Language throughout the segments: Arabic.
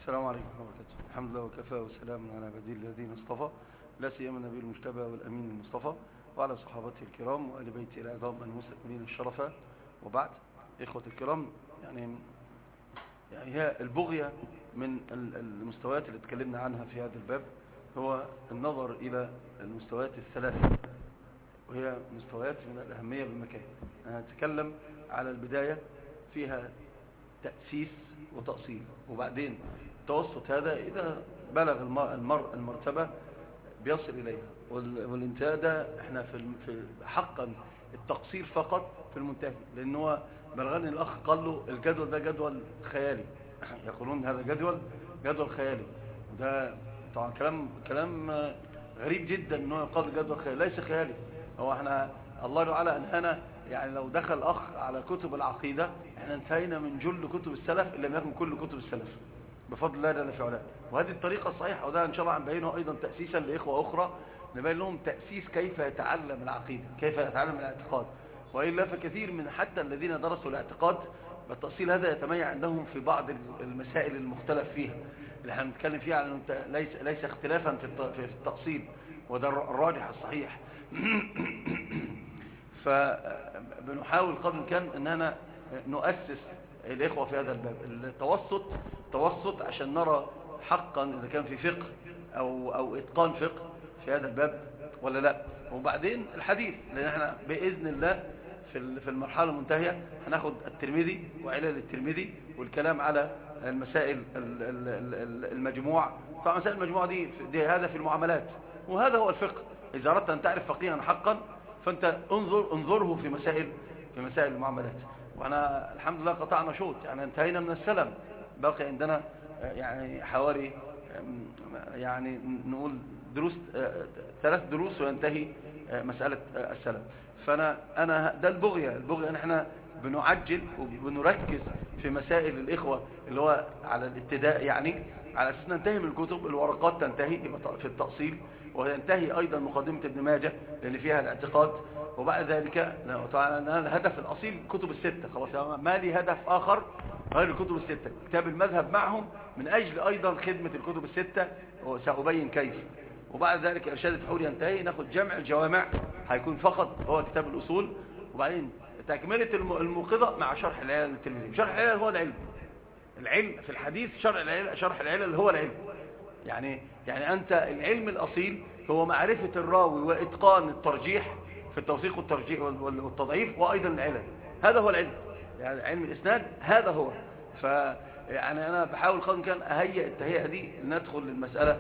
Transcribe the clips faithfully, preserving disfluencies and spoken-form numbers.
السلام عليكم ورحمة الله وبركاته. الحمد لله وكفى وسلام على عباده الذين اصطفى، لا سيما النبي المجتبى والأمين المصطفى وعلى صحابته الكرام وآل بيته العظام المستكملين الشرفة. وبعد، إخوة الكرام، يعني يعني هي البغية من المستويات اللي اتكلمنا عنها في هذا الباب هو النظر إلى المستويات الثلاثة، وهي مستويات من الأهمية بمكان. أنا هتكلم على البداية فيها تأسيس وتأصيل، وبعدين التوسط هذا إذا بلغ المرء المرتبة بيصل إليها، والانتهاء ده احنا في حقا التقصير فقط في المنتهي، لأن هو بلغني الأخ قال له الجدول ده جدول خيالي، يقولون هذا جدول جدول خيالي، وده طبعا كلام كلام غريب جدا انه يقال جدول خيالي، ليس خيالي. هو احنا الله تعالى انهانا، يعني لو دخل اخ على كتب العقيدة احنا انتهينا من جل كتب السلف إن لم يكن كل كتب السلف بفضل الله جل في علاه. وهذه الطريقة الصحيحة، وده ان شاء الله هنبينه ايضا تأسيسا لإخوة اخرى، نبين لهم تأسيس كيف يتعلم العقيدة، كيف يتعلم الاعتقاد. وإلا فكثير من حتى الذين درسوا الاعتقاد بالتأصيل هذا يتميع عندهم في بعض المسائل المختلف فيها اللي احنا بنتكلم فيها، على ليس ليس اختلافا في التأصيل، وده الراجح الصحيح. فبنحاول قدر الامكان اننا نؤسس الاخوه في هذا الباب التوسط توسط عشان نرى حقا اذا كان في فقه او او اتقان فقه في هذا الباب ولا لا. وبعدين الحديث، لان احنا باذن الله في في المرحله المنتهيه هناخد الترمذي وعلل الترمذي والكلام على المسائل المجموع. طبعا مسائل المجموعه دي, دي هذا في المعاملات، وهذا هو الفقه. اذا اردت ان تعرف فقيها حقا فانت انظر انظره في مسائل في مسائل المعاملات. وانا الحمد لله قطعنا شوط، يعني انتهينا من السلم، باقي عندنا يعني حوالي يعني نقول دروس ثلاث دروس وينتهي مسألة السلم. فانا انا ده البغية البغية ان احنا بنعجل وبنركز في مسائل الاخوة اللي هو على الابتداء، يعني على اساس ننتهي من الكتب، الورقات تنتهي في التأصيل، وينتهي ايضا مقدمة ابن ماجه لان فيها الاعتقاد. وبعد ذلك طبعا الهدف الاصيل كتب الستة، خلاص ما لي هدف اخر غير الكتب الستة، كتاب المذهب معهم من اجل ايضا خدمة الكتب الستة، وسأبين كيف. وبعد ذلك ارشاد الفحول ينتهي، ناخد جمع الجوامع هيكون فقط هو كتاب الاصول، وبعدين تكملة الموقظة مع شرح العلل للترمذي. شرح العلل هو العلم العلم في الحديث، شرح العلل شرح العلل هو العلم. يعني يعني انت العلم الاصيل هو معرفة الراوي واتقان الترجيح في التوثيق والترجيح والتضعيف، وايضا العلل، هذا هو العلم، يعني علم الاسناد هذا هو. ف يعني انا بحاول قدر كان اهيئ التهيئه دي ندخل للمساله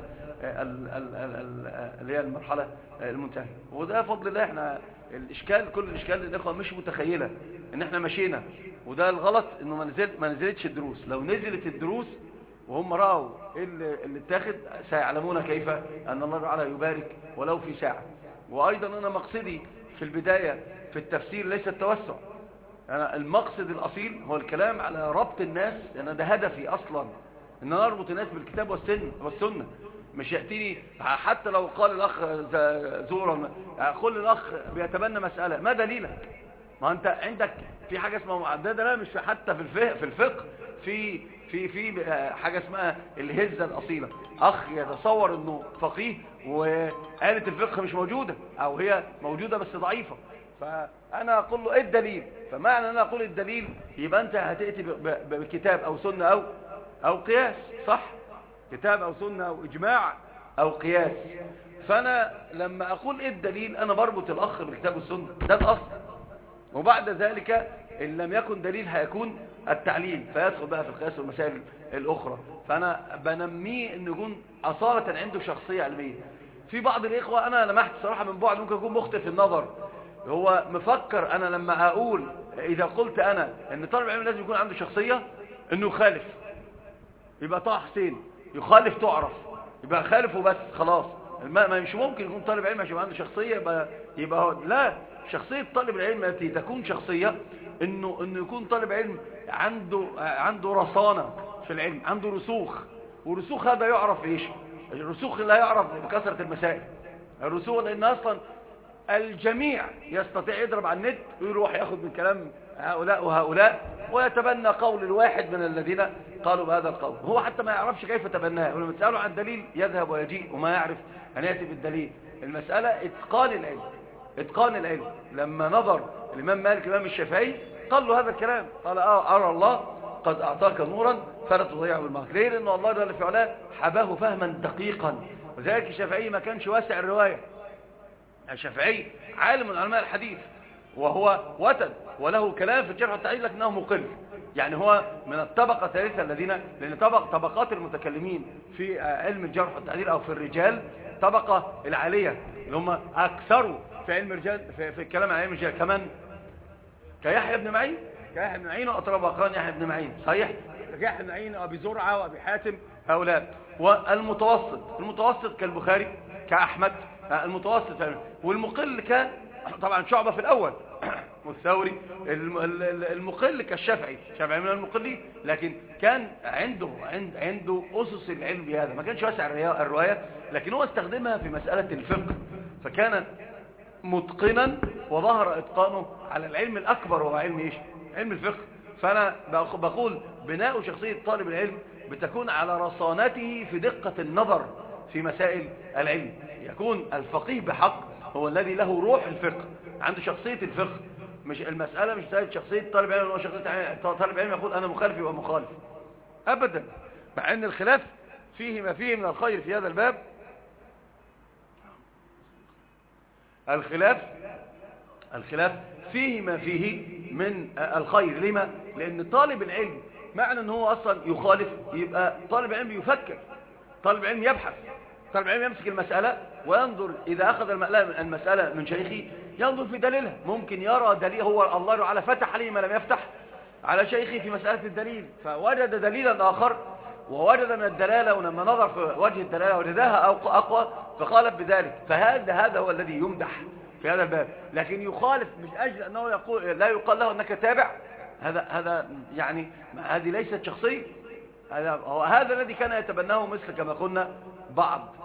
اللي هي المرحله المنتهيه. وده فضل الله. احنا الاشكال كل الاشكال الاخوه مش متخيله ان احنا مشينا، وده الغلط انه ما نزلت ما نزلتش الدروس. لو نزلت الدروس وهم راوا اللي اللي اتاخد سيعلمون كيف ان الله تعالى يبارك ولو في ساعه. وايضا انا مقصدي في البدايه في التفسير ليس التوسع، أنا المقصد الأصيل هو الكلام على ربط الناس، لأن يعني ده هدفي أصلا، أن أنا أربط الناس بالكتاب والسنة والسنة. مش يأتيني حتى لو قال الأخ زورا، قل الأخ بيتبنى مسألة، ما دليلك؟ ما أنت عندك في حاجة اسمها معددة، لا مش في حتى في الفقه في الفقه في في في حاجة اسمها الهزة الأصيلة. أخ يتصور أنه فقيه وآلة الفقه مش موجودة، أو هي موجودة بس ضعيفة، فأنا أقول له إيه الدليل؟ فمعنى أنا أقول الدليل يبقى أنت هتأتي بكتاب أو سنة أو أو قياس، صح؟ كتاب أو سنة أو إجماع أو قياس. فأنا لما أقول إيه الدليل أنا بربط الأخ بالكتاب والسنة، ده الأصل. وبعد ذلك إن لم يكن دليل هيكون التعليل، فيدخل بقى في القياس والمسائل الأخرى. فأنا بنميه إنه يكون أصالة عنده شخصية علمية. في بعض الإخوة أنا لمحت صراحة من بعد ممكن يكون مخطئ في النظر، هو مفكر أنا لما أقول إذا قلت أنا إن طالب العلم لازم يكون عنده شخصية إنه يخالف، يبقى طه حسين يخالف تعرف، يبقى خالف وبس خلاص. ما مش ممكن يكون طالب علم عشان عنده شخصية يبقى, يبقى هو لا. شخصية طالب العلم التي تكون شخصية إنه إنه يكون طالب علم عنده عنده رصانة في العلم، عنده رسوخ. ورسوخ هذا يعرف إيش؟ الرسوخ لا يعرف بكثرة المسائل. الرسوخ لأن أصلا الجميع يستطيع يضرب على النت ويروح ياخد من كلام هؤلاء وهؤلاء ويتبنى قول الواحد من الذين قالوا بهذا القول، هو حتى ما يعرفش كيف تبناه، ولما تسأله عن دليل يذهب ويجيء وما يعرف أن يأتي بالدليل. المسألة اتقان العلم، اتقان العلم. لما نظر الإمام مالك الإمام الشافعي قال له هذا الكلام، قال اه أرى الله قد أعطاك نورا فلا تضيعه بالمهر. ليه؟ لأنه الله جل في علاه حباه فهما دقيقا، وذلك الشافعي ما كانش واسع الرواية. الشافعي عالم من علماء الحديث، وهو وتد وله كلام في الجرح والتعديل لكنه مقل، يعني هو من الطبقة الثالثة الذين، لأن طبق طبقات المتكلمين في علم الجرح والتعديل أو في الرجال طبقة العالية اللي هم أكثروا في علم الرجال في, في الكلام عن علم الرجال، كمان كيحيى بن معين، كيحيى بن معين وأطرب أقران يحيى بن معين صحيح، كيحيى بن معين وأبي زرعة وأبي حاتم هؤلاء. والمتوسط، المتوسط كالبخاري كأحمد المتوسط، والمقل كان طبعا شعبة في الأول والثوري، المقل كالشافعي، الشافعي من المقلين، لكن كان عنده عند عنده أسس العلم بهذا، ما كانش واسع الرواية، لكن هو استخدمها في مسألة الفقه، فكان متقنا وظهر إتقانه على العلم الأكبر وهو علم إيش؟ علم الفقه. فأنا بقول بناء شخصية طالب العلم بتكون على رصانته في دقة النظر في مسائل العلم، يكون الفقيه بحق هو الذي له روح الفقه، عنده شخصية الفقه، مش المسألة مش مسألة شخصية طالب علم، هو شخصية طالب علم يقول أنا مخالف يبقى مخالف أبدا، مع أن الخلاف فيه ما فيه من الخير في هذا الباب. الخلاف الخلاف فيه ما فيه من الخير. لما؟ لأن طالب العلم معنى أنه هو أصلا يخالف يبقى طالب علم يفكر، طالب علم يبحث، طالب علم يمسك المسألة وينظر، إذا أخذ المسألة من شيخه ينظر في دليلها، ممكن يرى دليل، هو الله تعالى فتح عليه ما لم يفتح على شيخه في مسألة الدليل، فوجد دليلا آخر ووجد من الدلالة، ولما نظر في وجه الدلالة وجدها أقوى فخالف بذلك، فهذا هذا هو الذي يمدح في هذا الباب. لكن يخالف مش أجل أنه يقول لا يقال له أنك تابع، هذا هذا يعني هذه ليست شخصية، هذا هذا الذي كان يتبناه مثل كما قلنا بعض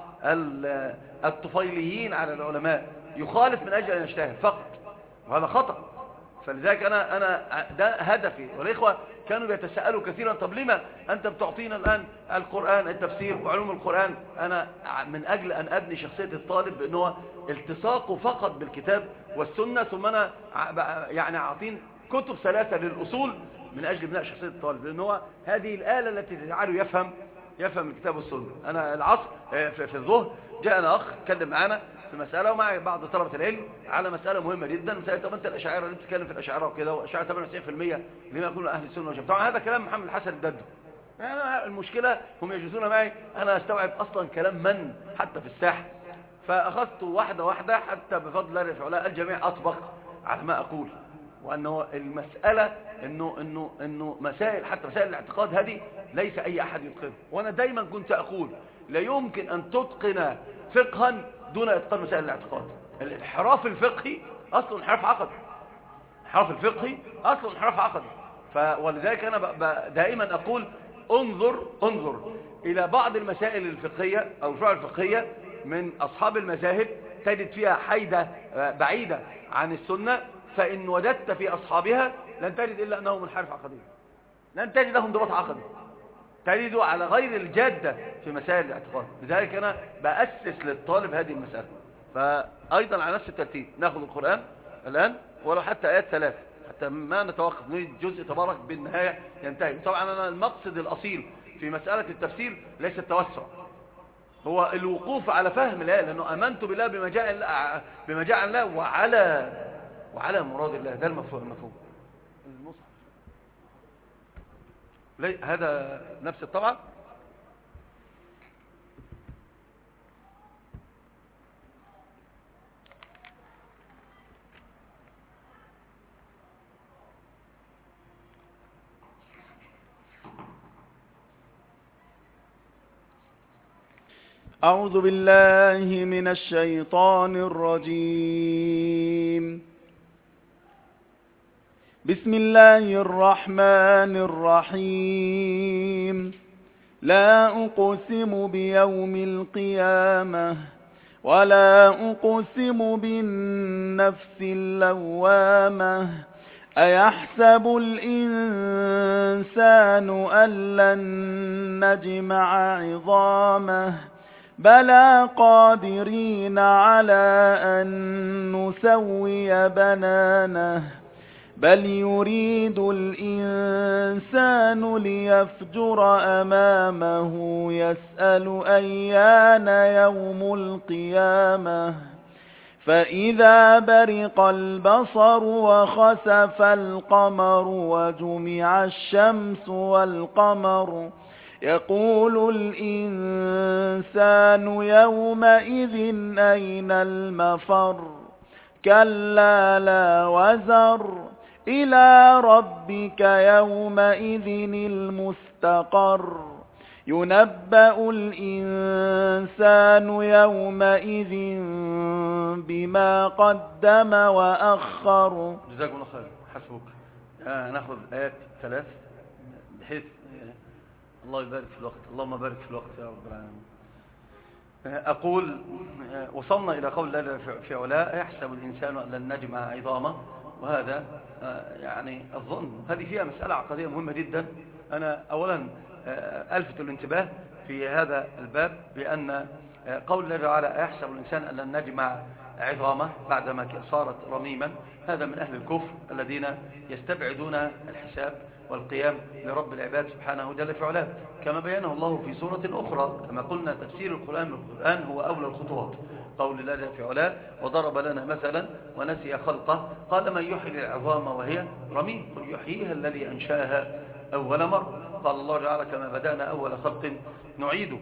الطفيليين على العلماء، يخالف من أجل أن يجتهد فقط، وهذا خطأ. فلذلك أنا أنا ده هدفي، والإخوة كانوا بيتساءلوا كثيرا طب لما أنت بتعطينا الآن القرآن التفسير وعلوم القرآن؟ أنا من أجل أن أبني شخصية الطالب بأنه التصاقه فقط بالكتاب والسنة، ثم أنا يعني أعطين كتب ثلاثة للأصول من أجل بناء شخصية الطالب، لأنه هذه الآلة التي تجعله يفهم يفهم الكتاب والسنة. أنا العصر في الظهر جاءنا أخ اتكلم معنا في مسألة ومع بعض طلبة العلم على مسألة مهمة جدا، مسألة طب أنت الأشاعرة اللي بتتكلم في الأشاعرة وكده، وأشاعرة ثمانية وتسعين بالمئة لما يكون أهل السنة والجماعة، طبعا هذا كلام محمد الحسن الددو. أنا المشكلة هم يجلسون معي أنا أستوعب أصلا كلام من حتى في الساحة، فأخذت واحدة واحدة حتى بفضل الله تعالى الجميع أطبق على ما أقول، وأنه المسألة إنه إنه إنه مسائل حتى مسائل الاعتقاد هذه ليس أي أحد يتقنها. وأنا دايما كنت أقول لا يمكن أن تتقن فقها دون إتقان مسائل الاعتقاد. الانحراف الفقهي أصله انحراف عقدي، الانحراف الفقهي أصله انحراف عقدي. ولذلك أنا دائما أقول انظر انظر إلى بعض المسائل الفقهية أو الفروع الفقهية من أصحاب المذاهب تجد فيها حيدة بعيدة عن السنة، فإن وجدت في أصحابها لن تجد إلا أنه منحرف عقدي، لن تجد لهم ضبط عقدي، تجده على غير الجادة في مسائل الاعتقاد. لذلك أنا بأسس للطالب هذه المسألة. فأيضا على نفس الترتيب نأخذ القرآن الآن ولو حتى آيات ثلاث حتى ما نتوقف، نريد جزء تبارك بالنهاية ينتهي. طبعا أنا المقصد الأصيل في مسألة التفسير ليس التوسع، هو الوقوف على فهم الآية، لأنه أمنت بالله بما جاء بما جاء عن الله وعلى وعلى مراد الله، ده المفهوم. المفهوم المصحف هذا نفس الطبعة. أعوذ بالله من الشيطان الرجيم. بسم الله الرحمن الرحيم. لا أقسم بيوم القيامة ولا أقسم بالنفس اللوامة أيحسب الإنسان أن لن نجمع عظامه بلى قادرين على أن نسوي بنانه بل يريد الإنسان ليفجر أمامه يسأل أيان يوم القيامة فإذا برق البصر وخسف القمر وجمع الشمس والقمر يقول الإنسان يومئذ أين المفر كلا لا وزر إلى ربك يومئذ المستقر ينبأ الإنسان يومئذ بما قدم وأخر. جزاكم الله خير. حسبك. آه ناخذ آيات ثلاث بحيث الله يبارك في الوقت. اللهم بارك في الوقت يا رب العالمين. أقول وصلنا إلى قول الله في علاء يحسب الإنسان أن لن نجمع عظامه، وهذا يعني الظن. هذه فيها مسألة عقدية مهمة جدا. أنا أولا ألفت الانتباه في هذا الباب بأن قول الله تعالى يحسب الإنسان أن لن نجمع عظامه بعدما صارت رميما، هذا من أهل الكفر الذين يستبعدون الحساب والقيام لرب العباد سبحانه جل في علاه، كما بيانه الله في سورة أخرى. كما قلنا تفسير القرآن بالقرآن هو أولى الخطوات. قول الله جل في علاه وضرب لنا مثلا ونسي خلقه قال من يحيي العظام وهي رميم قل يحييها الذي أنشأها أول مرة. قال الله تعالى كما بدأنا أول خلق نعيده.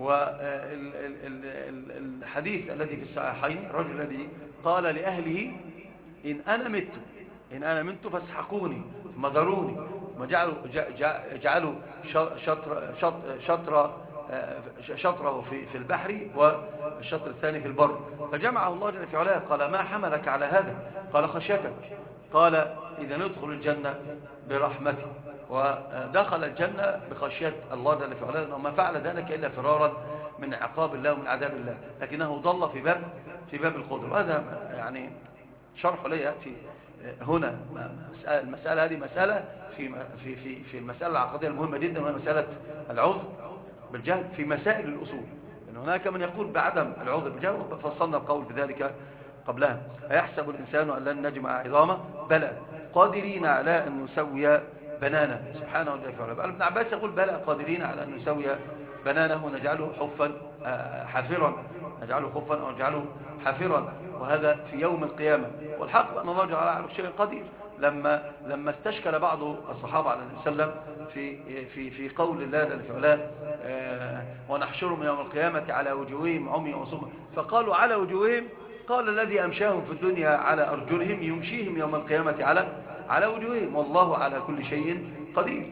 والحديث الذي في الصحيحين الرجل الذي قال لأهله إن أنا مت إن أنا مت فاسحقوني ثم ذروني، ثم جعلوا, جعلوا شطر شطر شطره في في البحر والشطر الثاني في البر، فجمعه الله جل في علاه. قال ما حملك على هذا؟ قال خشيتك. قال إذا ندخل الجنة برحمتي، ودخل الجنة بخشية الله جل في علاه، لأنه ما فعل ذلك إلا فرارا من عقاب الله ومن عذاب الله، لكنه ضل في باب في باب القدر. وهذا يعني شرح لي يأتي هنا. المسألة هذه مسألة في في في في المسألة العقدية المهمة جدا، وهي مسألة العذر بالجهل في مسائل الأصول. إن هناك من يقول بعدم العذر بالجهل، فصلنا القول بذلك قبلها. أيحسب الإنسان أن لن نجمع عظامه بلى قادرين على أن نسوي بنانه سبحانه وتعالى. ابن عباس يقول بلى قادرين على أن نسوي بنانه ونجعله حفا حافرا نجعله خفا أو نجعله حافرا، وهذا في يوم القيامة. والحق أن الله جل وعلا على شيء قدير. لما لما استشكل بعض الصحابة عليه السلام في في في قول الله جل وعلا ونحشرهم يوم القيامة على وجوههم عمي وصما، فقالوا على وجوههم، قال الذي أمشاهم في الدنيا على أرجلهم يمشيهم يوم القيامة على على وجوههم والله على كل شيء قدير.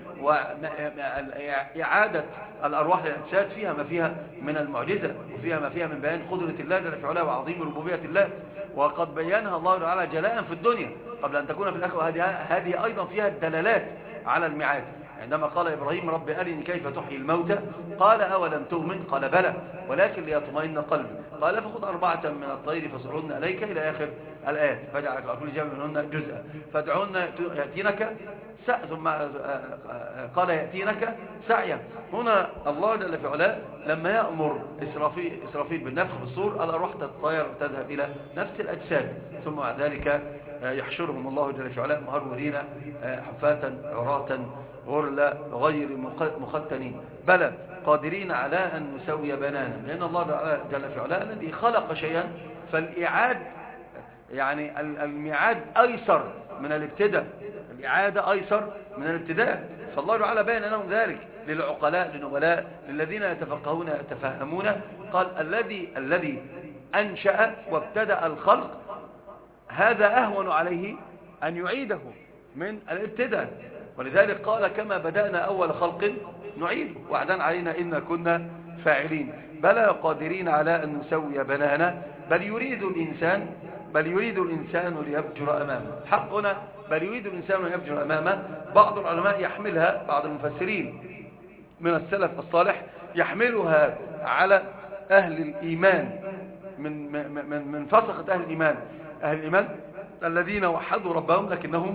وإعادة الأرواح للأجساد فيها ما فيها من المعجزة، وفيها ما فيها من بيان قدرة الله جل وعلا وعظيم ربوبية الله، وقد بينها الله تعالى جلاء في الدنيا قبل أن تكون في الآخرة. هذه أيضا فيها الدلالات على الميعاد. عندما قال إبراهيم رب أرني كيف تحيي الموتى قال أولم تؤمن قال بلى ولكن ليطمئن قلبي قال فخذ أربعة من الطير فصرهن إليك إلى آخر الآيات فاجعل كل جبل منهن جزءا فادعهن يأتينك ثم قال يأتينك سعيا. هنا الله جل في علاه لما يأمر إسرافيل, إسرافيل بالنفخ في الصور الأرواح تتطير وتذهب إلى نفس الأجساد، ثم بعد ذلك يحشرهم الله جل في علاه مهرولين حفاة عراة غرلا غير مختنين بلى قادرين على أن نسوي بنانا، لأن الله جل في علاه الذي خلق شيئا فالإعاد يعني الميعاد أيسر من الابتداء، الإعادة أيسر من الابتداء. فالله تعالى بين لهم ذلك للعقلاء للنبلاء للذين يتفقهون يتفهمون. قال الذي الذي أنشأ وابتدأ الخلق هذا أهون عليه أن يعيده من الابتداء، ولذلك قال كما بدأنا أول خلق نعيده وعدا علينا إن كنا فاعلين بلى قادرين على أن نسوي بنانا بل يريد الإنسان بل يريد الإنسان ليفجر أمامه. حق هنا بل يريد الإنسان ليفجر أمامه. بعض العلماء يحملها بعض المفسرين من السلف الصالح يحملها على أهل الإيمان من من من فسقة أهل الإيمان أهل الإيمان الذين وحدوا ربهم لكنهم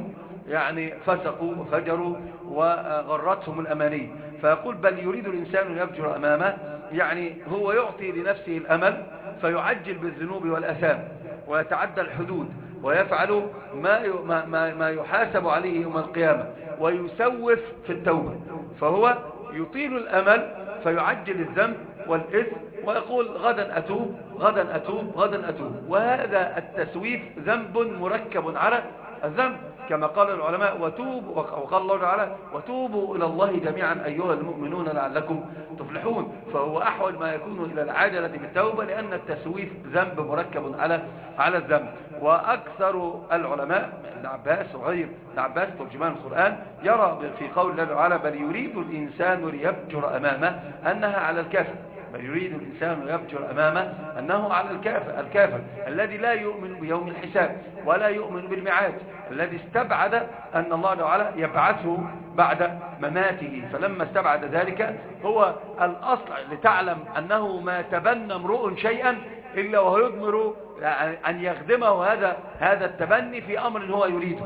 يعني فسقوا وفجروا وغرتهم الأماني. فيقول بل يريد الإنسان أن يفجر أمامه، يعني هو يعطي لنفسه الأمل فيعجل بالذنوب والأثام ويتعدى الحدود ويفعل ما ما ما يحاسب عليه يوم القيامة ويسوف في التوبة. فهو يطيل الأمل فيعجل الذنب والإثم ويقول غدا أتوب غدا أتوب غدا أتوب. وهذا التسويف ذنب مركب على الذنب كما قال العلماء وتوبوا، وقال الله تعالى وتوبوا إلى الله جميعا أيها المؤمنون لعلكم تفلحون. فهو أحوج ما يكون إلى العاجلة بالتوبة لأن التسويف ذنب مركب على على الذنب. وأكثر العلماء ابن عباس وغير ابن عباس ترجمان القرآن يرى في قول الله تعالى بل يريد الإنسان ليفجر أمامه أنها على الكافر. بل يريد الإنسان يفجر أمامه أنه على الكافر الكافر الذي لا يؤمن بيوم الحساب ولا يؤمن بالميعاد، الذي استبعد أن الله تعالى يبعثه بعد مماته. فلما استبعد ذلك هو الأصل لتعلم أنه ما تبنى امرؤ شيئا إلا وهو يضمر أن يخدمه هذا هذا التبني في أمر هو يريده.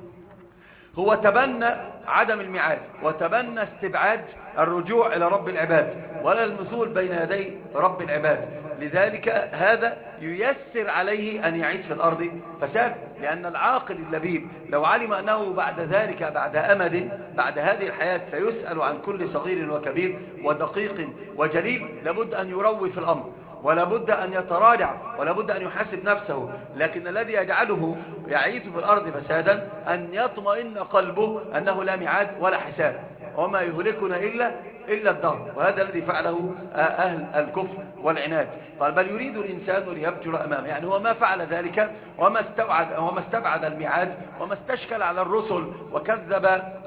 هو تبنى عدم الميعاد وتبنى استبعاد الرجوع إلى رب العباد ولا المثول بين يدي رب العباد. لذلك هذا ييسر عليه أن يعيش في الأرض فساد، لأن العاقل اللبيب لو علم أنه بعد ذلك بعد أمد بعد هذه الحياة سيسأل عن كل صغير وكبير ودقيق وجليل لابد أن يروي في الأمر ولا بد أن يتراجع ولا بد أن يحاسب نفسه. لكن الذي يجعله يعيش في الأرض فسادا أن يطمئن قلبه أنه لا ميعاد ولا حساب وما يهلكنا إلا إلا الدهر. وهذا الذي فعله أهل الكفر والعناد. قال بل يريد الإنسان ليفجر أمامه، يعني هو ما فعل ذلك وما استبعد وما استبعد الميعاد وما استشكل على الرسل وكذب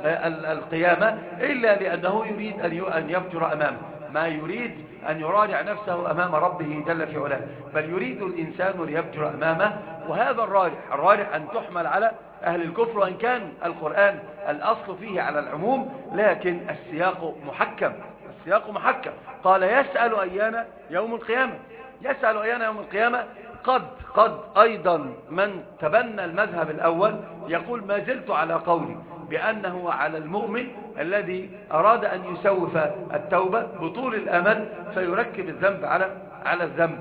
القيامة إلا لأنه يريد أن يفجر أمامه، ما يريد أن يراجع نفسه أمام ربه جل في علاه. بل يريد الإنسان ليفجر أمامه. وهذا الراجح الراجح أن تحمل على أهل الكفر، وإن كان القرآن الأصل فيه على العموم لكن السياق محكم السياق محكم. قال يسأل أيان يوم القيامة يسأل أيان يوم القيامة. قد قد أيضا من تبنى المذهب الأول يقول ما زلت على قولي بأنه على المؤمن الذي أراد أن يسوف التوبة بطول الأمل فيركب الذنب على على الذنب.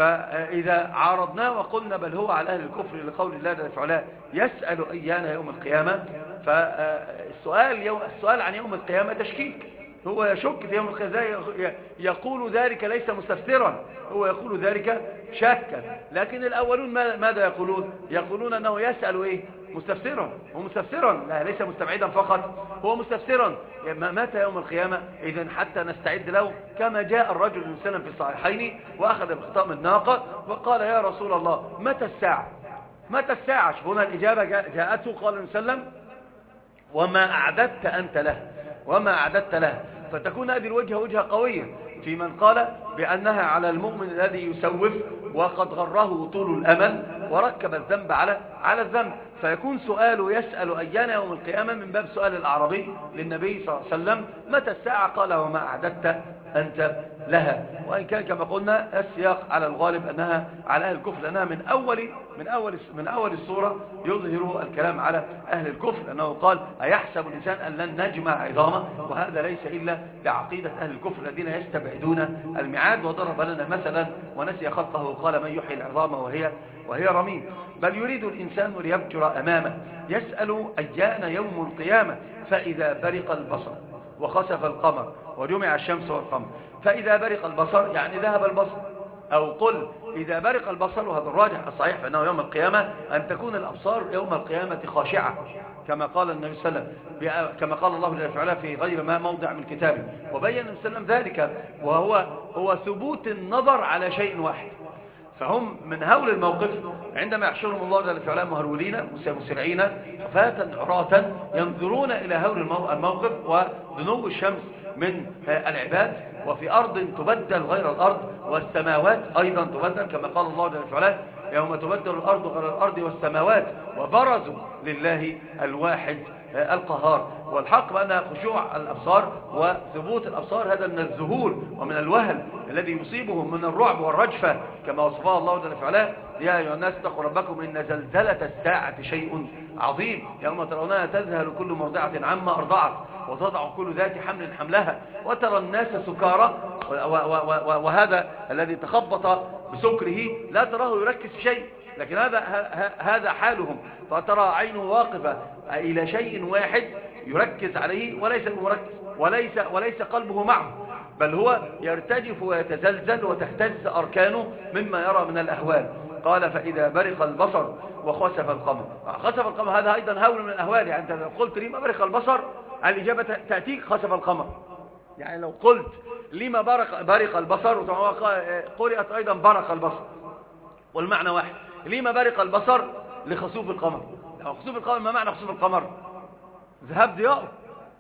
فإذا عارضناه وقلنا بل هو على أهل الكفر لقول الله جل في علاه يسأل أيان يوم القيامة، فالسؤال يوم السؤال عن يوم القيامة تشكيك. هو يشك في يوم القيامة، يقول ذلك ليس مستفسرا، هو يقول ذلك شاكا. لكن الأولون ماذا يقولون؟ يقولون أنه يسأل إيه؟ مستفسرا. هو مستفسرا، لا ليس مستبعدا فقط، هو مستفسرا متى يوم القيامة. إذن حتى نستعد له كما جاء الرجل من سلم في الصحيحين وأخذ بخطام الناقة وقال يا رسول الله متى الساعة متى الساعة هنا الإجابة جاءته قال صلى الله عليه وسلم وما أعددت أنت له وما أعددت له. فتكون هذه الوجهة وجهة قوية في من قال بأنها على المؤمن الذي يسوف وقد غره طول الأمل وركب الذنب على على الذنب. فيكون سؤاله يسأل أيان يوم القيامة من باب سؤال الأعرابي للنبي صلى الله عليه وسلم متى الساعة؟ قال وما أعددت أنت لها. وإن كان كما قلنا السياق على الغالب أنها على أهل الكفر، لأنها من أول من أول من أول السورة يظهر الكلام على أهل الكفر، لأنه قال أيحسب الإنسان أن لن نجمع عظامه، وهذا ليس إلا بعقيدة أهل الكفر الذين يستبعدون الميعاد. وضرب لنا مثلا ونسي خلقه قال من يحيي العظام وهي وهي رميم. بل يريد الإنسان ليفجر أمامه يسأل أيان يوم القيامة فإذا برق البصر وخسف القمر وجمع الشمس والقمر. فإذا برق البصر يعني ذهب البصر، أو قل إذا برق البصر، وهذا الراجح الصحيح فإنه يوم القيامة أن تكون الأبصار يوم القيامة خاشعة كما قال النبي صلى الله عليه وسلم، كما قال الله جل وعلا في غير ما موضع من كتابه. وبين النبي صلى الله عليه وسلم ذلك، وهو هو ثبوت النظر على شيء واحد. فهم من هول الموقف عندما يحشرهم الله جل وعلا مهرولين مسرعين حفاة عراة ينظرون إلى هول الموقف ودنو الشمس من العباد، وفي أرض تبدل غير الأرض والسماوات أيضا تبدل كما قال الله جل وعلا يوم تبدل الأرض غير الأرض والسماوات وبرزوا لله الواحد القهار. والحق بأن خشوع الأبصار وثبوت الأبصار هذا من الذهول ومن الوهل الذي يصيبهم من الرعب والرجفة كما وصفها الله جل وعلا: يا أيها الناس اتقوا ربكم إن زلزلة الساعة شيء عظيم يوم ترونها تذهل كل مرضعة عما أرضعت وتضع كل ذات حمل حملها وترى الناس سكارى، وهذا الذي تخبط بسكره لا تراه يركز في شيء، لكن هذا هذا حالهم، فترى عينه واقفة إلى شيء واحد يركز عليه وليس مركز وليس وليس قلبه معه، بل هو يرتجف ويتزلزل وتهتز أركانه مما يرى من الأهوال. قال: فإذا برق البصر وخسف القمر. خسف القمر هذا أيضا هول من الأهوال، يعني أنت لو قلت لما برق البصر الإجابة تأتيك خسف القمر. يعني لو قلت لما برق, برق البصر قرأت أيضا برق البصر والمعنى واحد. لما برق البصر لخسوف القمر. خسوف القمر ما معنى خسوف القمر؟ ذهاب ضياءه،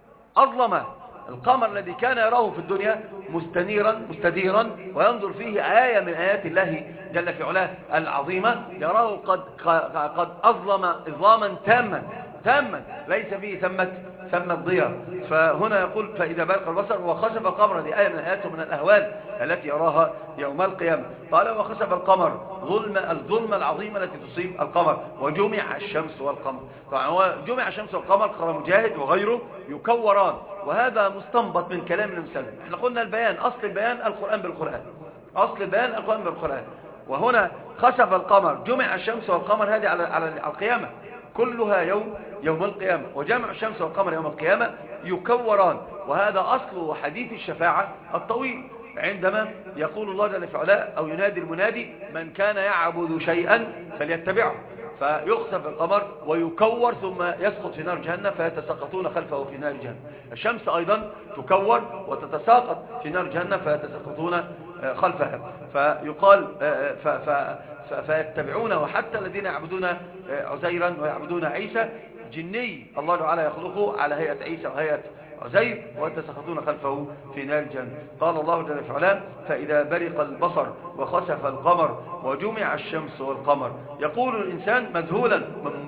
أظلم القمر الذي كان يراه في الدنيا مستنيرا مستديرا وينظر فيه آية من آيات الله جل في علاه العظيمة، يراه قد قد أظلم إظلاما تاما تاما ليس فيه ثمة ثمة ضياء. فهنا يقول: فإذا برق البصر وخسف القمر، دي آية من آياته من الأهوال التي يراها يوم القيامة. قال: وخسف القمر ظلم الظلمة العظيمة التي تصيب القمر وجمع الشمس والقمر. طبعا هو جمع الشمس والقمر قال مجاهد وغيره يكوران، وهذا مستنبط من كلام المسلم. احنا قلنا البيان، أصل البيان القرآن بالقرآن، أصل البيان القرآن بالقرآن. وهنا خسف القمر جمع الشمس والقمر، هذه على على القيامة كلها يوم يوم القيامة، وجمع الشمس والقمر يوم القيامة يكوران، وهذا أصل حديث الشفاعة الطويل عندما يقول الله جل وعلا أو ينادي المنادي: من كان يعبد شيئا فليتبعه، فيخسف القمر ويكور ثم يسقط في نار جهنم فيتساقطون خلفه في نار جهنم. الشمس أيضا تكور وتتساقط في نار جهنم فيتساقطون خلفها، فيقال ف ف فيتبعونه. وحتى الذين يعبدون عزيرا ويعبدون عيسى جني الله تعالى يخلقه على هيئة عيسى وهيئة عزير ويتساقطون خلفه في نار جهنم. قال الله جل وعلا: فإذا برق البصر وخسف القمر وجمع الشمس والقمر. يقول الإنسان مذهولا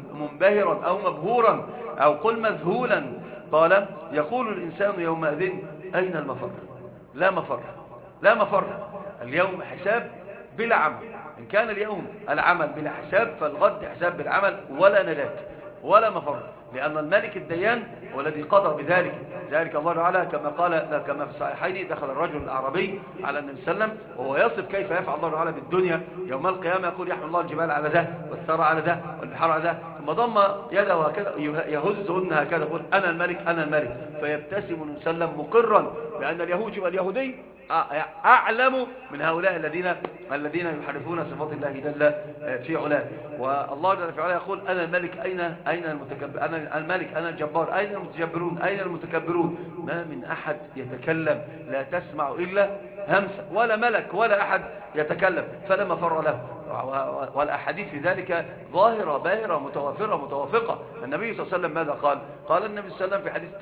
منبهرا أو مبهورا أو قل مذهولا. قال: يقول الإنسان يومئذ أين المفر؟ لا مفر لا مفر اليوم حساب بلا عمل. إن كان اليوم العمل بلا حساب فالغد حساب بالعمل ولا نجاة ولا مفر، لأن الملك الديان هو الذي قضى بذلك. ذلك الله تعالى كما قال كما في الصحيحين: دخل الرجل الأعرابي على النبي صلى الله عليه وسلم وهو يصف كيف يفعل الله تعالى بالدنيا يوم القيامة، يقول: يحمل الله الجبال على ذا والثرى على ذا والبحار على ذا، ثم ضم يده هكذا يهزهن هكذا يقول: أنا الملك أنا الملك، فيبتسم النبي صلى الله عليه وسلم مقرا بأن اليهودي واليهودي أعلم من هؤلاء الذين الذين يحرفون صفات الله جل في علاه. والله جل في علاه يقول: أنا الملك أين أين المتكبر، أنا الملك أنا الجبار، أين المتجبرون أين المتكبرون. ما من أحد يتكلم لا تسمع إلا همسة، ولا ملك ولا أحد يتكلم، فلا مفر له. والأحاديث في ذلك ظاهرة باهرة متوافرة متوافقة. النبي صلى الله عليه وسلم ماذا قال؟ قال النبي صلى الله عليه وسلم في حديث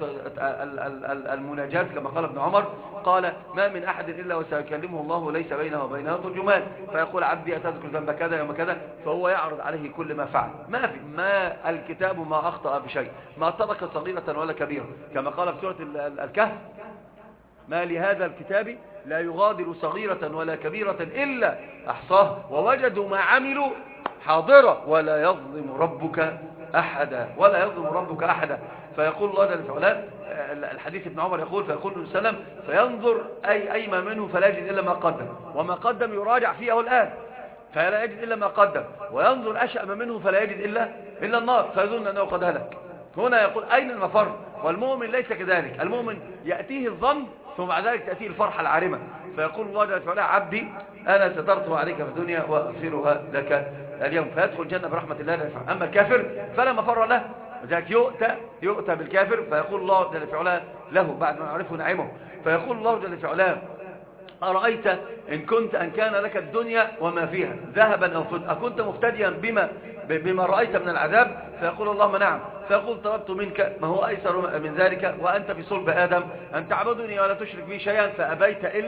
المناجاة كما قال ابن عمر، قال: ما من أحد إلا وسيكلمه الله ليس بينه وبينه ترجمان، فيقول: عبدي أتذكر ذنب كذا يوم كذا، فهو يعرض عليه كل ما فعل. ما في ما الكتاب ما أخطأ بشيء، ما ترك صغيرة ولا كبيرة، كما قال في سورة الكهف: ما لهذا الكتاب لا يغادر صغيرة ولا كبيرة إلا أحصاه ووجدوا ما عملوا حاضرة ولا يظلم ربك أحدا ولا يظلم ربك أحدا. فيقول الله جل وعلا الحديث ابن عمر يقول: فيقول النبي صلى الله عليه وسلم: فينظر أي أيما منه فلا يجد إلا ما قدم، وما قدم يراجع فيه الآن فلا يجد إلا ما قدم، وينظر أشأم منه فلا يجد إلا إلا النار فيظن أنه قد هلك. هنا يقول: أين المفر؟ والمؤمن ليس كذلك، المؤمن يأتيه الظن ثم بعد ذلك تأتيه الفرحة العارمة، فيقول الله جل وعلا: عبدي أنا سترته عليك في الدنيا وأغفرها لك اليوم، فيدخل الجنة برحمة الله. أما الكافر فلا مفر له، وذلك يؤتى يؤتى بالكافر فيقول الله جل وعلا له بعد ما يعرفه نعمه، فيقول الله جل وعلا: أرأيت إن كنت أن كان لك الدنيا وما فيها ذهبا أو فضة أكنت مفتديا بما بما رأيت من العذاب؟ فيقول اللهم نعم. فيقول: طلبت منك ما هو أيسر من ذلك وأنت في صلب آدم، أن تعبدني ولا تشرك بي شيئا، فأبيت إلا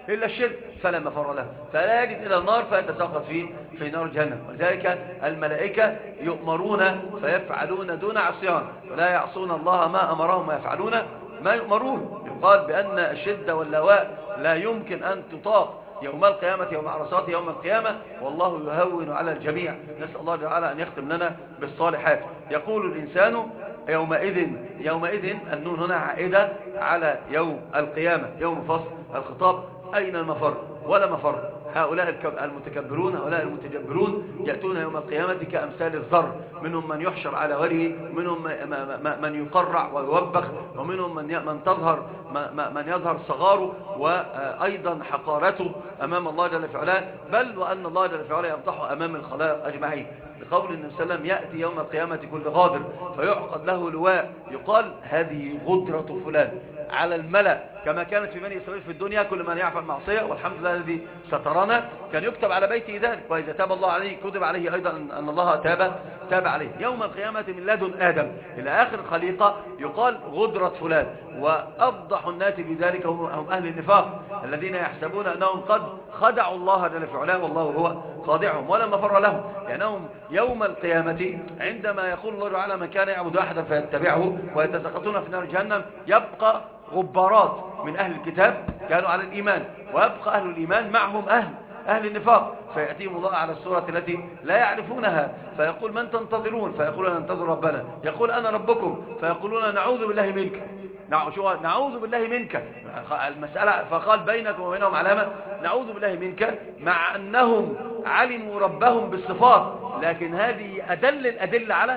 إلا الشرك فلا مفر له، فلا يجد إلى النار فيتساقط في في نار جهنم. ولذلك الملائكة يؤمرون فيفعلون دون عصيان، ولا يعصون الله ما أمرهم ويفعلون ما يؤمرون. يقال بأن الشدة واللواء لا يمكن أن تطاق يوم القيامة، يوم عرصات يوم القيامة، والله يهون على الجميع. نسأل الله تعالى أن يختم لنا بالصالحات. يقول الإنسان يومئذ يومئذ النون هنا عائدة على يوم القيامة، يوم فصل الخطاب. أين المفر؟ ولا مفر. هؤلاء المتكبرون، هؤلاء المتجبرون يأتون يوم القيامة كأمثال الذر، منهم من يحشر على وجهه، منهم من يقرع ويوبخ، ومنهم من من تظهر من يظهر صغاره وأيضا حقارته أمام الله جل في علاه، بل وأن الله جل في علاه يفضحه أمام الخلائق أجمعين. لقول النبي صلى الله عليه وسلم: يأتي يوم القيامة كل غادر فيعقد له لواء يقال هذه غدرة فلان، على الملأ كما كانت في بني إسرائيل في الدنيا. كل من يعفل معصية، والحمد لله الذي سترنا، كان يكتب على بيته ذلك، وإذا تاب الله عليه كتب عليه أيضا أن الله تاب تاب عليه. يوم القيامة من لدن آدم إلى آخر الخليقة يقال غدرة فلان. وأفضح الناس بذلك هم أهل النفاق الذين يحسبون أنهم قد خدعوا الله جل في علاه والله هو خادعهم ولا مفر لهم. لأنهم يوم القيامة عندما يقول الله تعالى: من كان يعبد أحدا فيتبعه، ويتساقطون في نار جهنم، يبقى غبارات من أهل الكتاب كانوا على الإيمان، ويبقى أهل الإيمان معهم أهل أهل النفاق، فيأتيهم الله على الصورة التي لا يعرفونها، فيقول: من تنتظرون؟ فيقولون: ننتظر ربنا. يقول: أنا ربكم. فيقولون: نعوذ بالله منك. نعوذ بالله منك. المسألة فقال: بينكم وبينهم علامة، نعوذ بالله منك، مع أنهم علموا ربهم بالصفات، لكن هذه أدل الأدلة على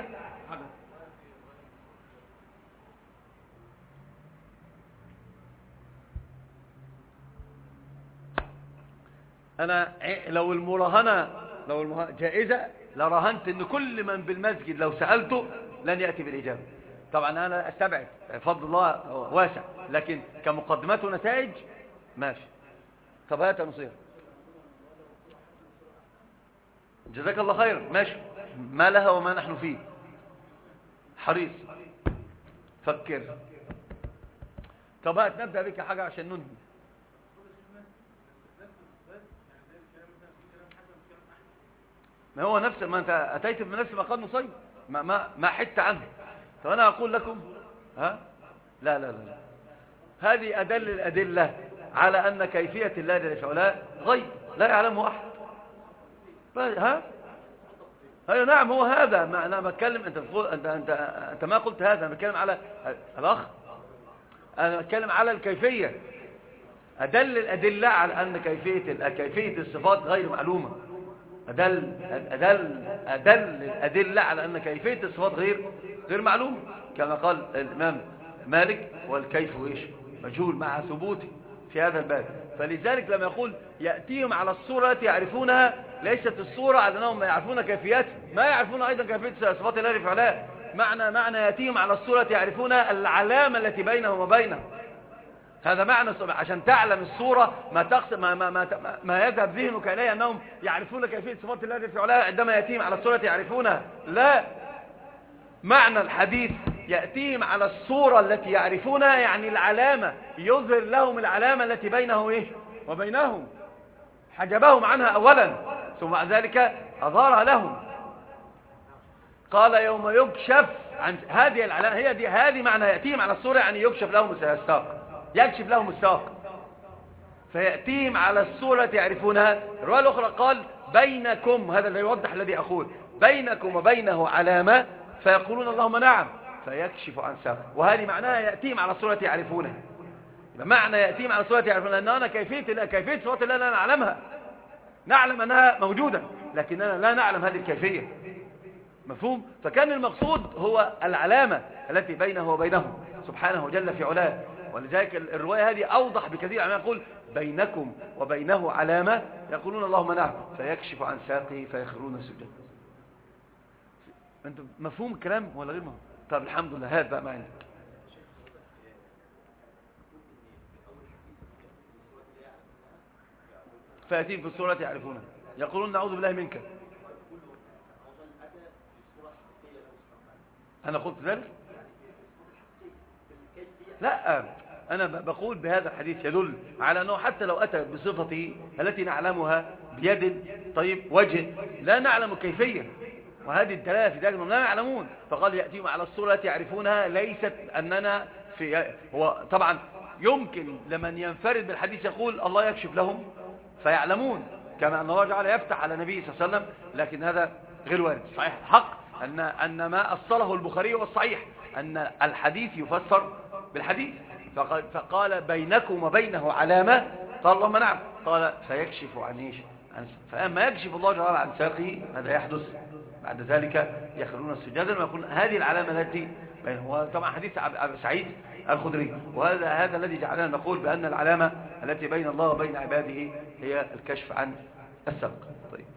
أنا لو المراهنة لو المراهنة جائزة لراهنت أن كل من بالمسجد لو سألته لن يأتي بالإجابة. طبعا أنا أستبعد، فضل الله واسع، لكن كمقدمات ونتائج ماشي. طب هات نصير، جزاك الله خير، ماشي، ما لها وما نحن فيه. حريص، فكر. طب هات نبدأ بك حاجة عشان ننهي. ما هو نفس ما أنت أتيت بنفس ما قال نصيب، ما ما ما حدت عنه. طب أنا أقول لكم ها لا لا لا, لا. هذه أدل الأدلة على أن كيفية الله جل وعلا غيب لا يعلمه أحد. ها أيوة نعم، هو هذا ما أنا بتكلم. أنت أنت أنت أنت ما قلت هذا، أنا بتكلم على الأخ، أنا بتكلم على الكيفية. أدل الأدلة على أن كيفية كيفية الصفات غير معلومة. أدل أدل أدل الأدلة على أن كيفية الصفات غير غير معلومة، كما قال الإمام مالك: والكيف إيش مجهول مع ثبوته في هذا الباب. فلذلك لما يقول يأتيهم على الصورة التي يعرفونها، ليست الصورة على أنهم يعرفون كيفيتها، ما يعرفون أيضا كيفية صفات الله في علاه. معنى معنى يأتيهم على الصورة يعرفونها العلامة التي بينهم وبينه. هذا معنى عشان تعلم الصورة ما تقصد ما ما ما, ما يذهب ذهنك إليه أنهم يعرفون كيفية صفات الله في علاه عندما يأتيهم على الصورة يعرفونها. لا، معنى الحديث يأتيهم على الصورة التي يعرفونها يعني العلامة، يظهر لهم العلامة التي بينه إيه وبينهم، حجبهم عنها أولا ثم بعد ذلك أظهرها لهم. قال: يوم يكشف عن هذه العلامة، هي دي هذه معنى يأتيهم على الصورة، يعني يكشف لهم الساق، يكشف لهم الساق، فيأتيهم على الصورة يعرفونها. الرواية الأخرى قال: بينكم، هذا اللي يوضح الذي أقول، بينكم وبينه علامة، فيقولون اللهم نعم، فيكشف عن ساق. وهذه معناها يأتيهم على الصورة يعرفونها. معنى يأتيهم على الصورة يعرفونها أن أنا كيفية كيفية صفات الله لا نعلمها، نعلم أنها موجودة لكننا لا نعلم هذه الكيفية. مفهوم؟ فكان المقصود هو العلامة التي بينه وبينهم سبحانه جل في علاه. ولذلك الرواية هذه أوضح بكثير عما يقول: بينكم وبينه علامة، يقولون اللهم نعم، فيكشف عن ساقه فيخرون سجدا. أنتم مفهوم الكلام ولا غير مفهوم؟ طب الحمد لله، هات بقى ما عندك. فيأتيهم في الصورة يعرفونها، يقولون نعوذ بالله منك. أنا قلت ذلك؟ لا، أنا بقول بهذا الحديث يدل على أنه حتى لو أتى بصفته التي نعلمها بيد طيب وجه لا نعلم كيفية، وهذه الدلالة في ذلك أنهم لا يعلمون، فقال يأتيهم على الصورة التي يعرفونها ليست أننا في. هو طبعا يمكن لمن ينفرد بالحديث يقول الله يكشف لهم فيعلمون، كما أن الله جعل يفتح على النبي صلى الله عليه وسلم، لكن هذا غير وارد. صحيح الحق أن أن ما أصله البخاري والصحيح أن الحديث يفسر بالحديث، فقال بينكم وبينه علامة، قال اللهم نعم، قال فيكشف عن ايش؟ فأما يكشف الله جل وعلا عن ساقه هذا يحدث بعد ذلك يخرون السجادا لما يكون هذه العلامة التي هو طبعا حديث أبي سعيد الخدري، وهذا هذا الذي جعلنا نقول بأن العلامة التي بين الله وبين عباده هي الكشف عن الساق. طيب